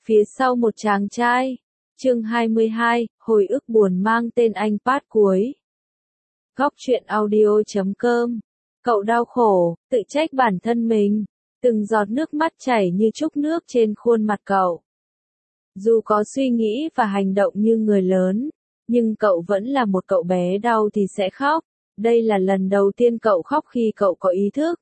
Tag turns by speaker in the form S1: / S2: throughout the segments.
S1: Phía sau một chàng trai. Chương 22, hồi ức buồn mang tên anh Pat cuối. Góc truyện audio.com. Cậu đau khổ, tự trách bản thân mình. Từng giọt nước mắt chảy như trúc nước trên khuôn mặt cậu. Dù có suy nghĩ và hành động như người lớn, nhưng cậu vẫn là một cậu bé đau thì sẽ khóc. Đây là lần đầu tiên cậu khóc khi cậu có ý thức.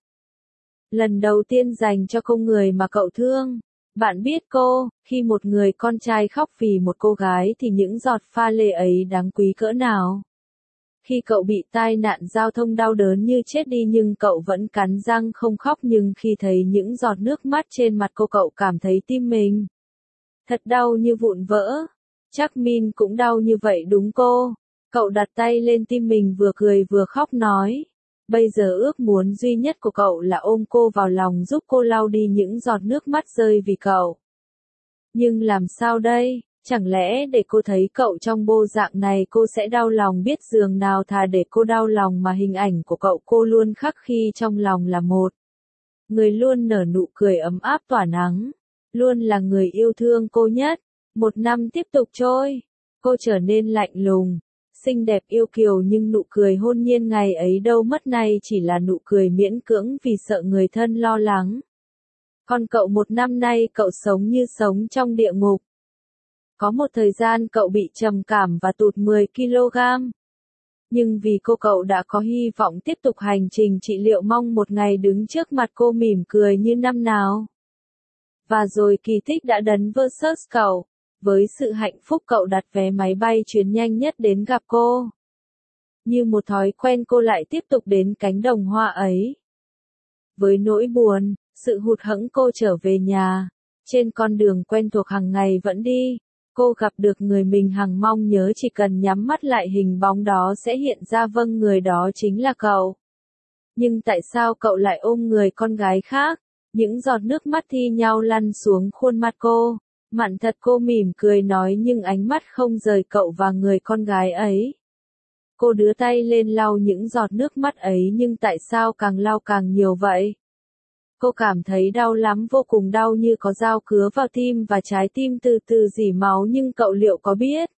S1: Lần đầu tiên dành cho cô người mà cậu thương. Bạn biết khi một người con trai khóc vì một cô gái thì những giọt pha lê ấy đáng quý cỡ nào. Khi cậu bị tai nạn giao thông đau đớn như chết đi nhưng cậu vẫn cắn răng không khóc, nhưng khi thấy những giọt nước mắt trên mặt cô cậu cảm thấy tim mình thật đau như vụn vỡ. Chắc Min cũng đau như vậy đúng cô? Cậu đặt tay lên tim mình vừa cười vừa khóc nói. Bây giờ ước muốn duy nhất của cậu là ôm cô vào lòng giúp cô lau đi những giọt nước mắt rơi vì cậu. Nhưng làm sao đây? Chẳng lẽ để cô thấy cậu trong bộ dạng này cô sẽ đau lòng biết dường nào, thà để cô đau lòng mà hình ảnh của cậu cô luôn khắc khi trong lòng là một người luôn nở nụ cười ấm áp tỏa nắng. Luôn là người yêu thương cô nhất. Một năm tiếp tục trôi. Cô trở nên lạnh lùng. Xinh đẹp yêu kiều nhưng nụ cười hôn nhiên ngày ấy đâu mất, nay chỉ là nụ cười miễn cưỡng vì sợ người thân lo lắng. Còn cậu một năm nay cậu sống như sống trong địa ngục. Có một thời gian cậu bị trầm cảm và tụt 10 kg. Nhưng vì cậu đã có hy vọng tiếp tục hành trình trị liệu, mong một ngày đứng trước mặt cô mỉm cười như năm nào. Và rồi kỳ tích đã đến versus cậu. Với sự hạnh phúc cậu đặt vé máy bay chuyến nhanh nhất đến gặp cô. Như một thói quen cô lại tiếp tục đến cánh đồng hoa ấy. Với nỗi buồn, sự hụt hẫng cô trở về nhà. Trên con đường quen thuộc hàng ngày vẫn đi. Cô gặp được người mình hằng mong nhớ, chỉ cần nhắm mắt lại hình bóng đó sẽ hiện ra, vâng, người đó chính là cậu. Nhưng tại sao cậu lại ôm người con gái khác? Những giọt nước mắt thi nhau lăn xuống khuôn mặt cô. Mặn thật, cô mỉm cười nói nhưng ánh mắt không rời cậu và người con gái ấy. Cô đưa tay lên lau những giọt nước mắt ấy nhưng tại sao càng lau càng nhiều vậy? Cô cảm thấy đau lắm, vô cùng đau, như có dao cứa vào tim và trái tim từ từ rỉ máu, nhưng cậu liệu có biết?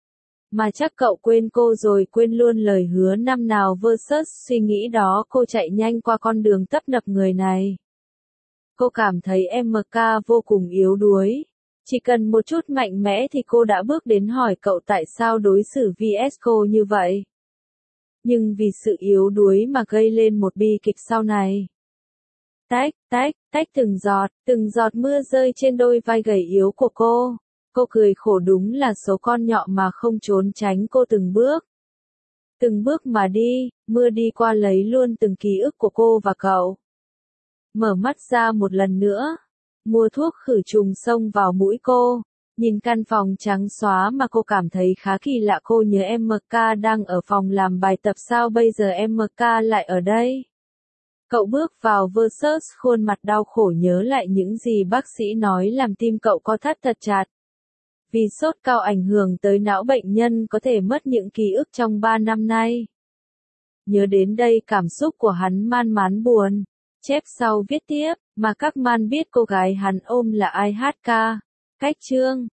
S1: Mà chắc cậu quên cô rồi, quên luôn lời hứa năm nào versus suy nghĩ đó. Cô chạy nhanh qua con đường tấp nập người này. Cô cảm thấy MK vô cùng yếu đuối. Chỉ cần một chút mạnh mẽ thì cô đã bước đến hỏi cậu tại sao đối xử vs cô như vậy. Nhưng vì sự yếu đuối mà gây lên một bi kịch sau này. Tách, tách, tách, từng giọt mưa rơi trên đôi vai gầy yếu của cô. Cô cười khổ, đúng là số con nhọ mà không trốn tránh cô từng bước. Từng bước mà đi, mưa đi qua lấy luôn từng ký ức của cô và cậu. Mở mắt ra một lần nữa. Mua thuốc khử trùng xông vào mũi cô. Nhìn căn phòng trắng xóa mà cô cảm thấy khá kỳ lạ. Cô nhớ MK đang ở phòng làm bài tập, sao bây giờ MK lại ở đây? Cậu bước vào versus khuôn mặt đau khổ, nhớ lại những gì bác sĩ nói làm tim cậu co thắt thật chặt. Vì sốt cao ảnh hưởng tới não, bệnh nhân có thể mất những ký ức trong 3 năm nay. Nhớ đến đây cảm xúc của hắn man mán buồn. Chép sau viết tiếp, mà các man biết cô gái hắn ôm là ai hát ca. Cách chương.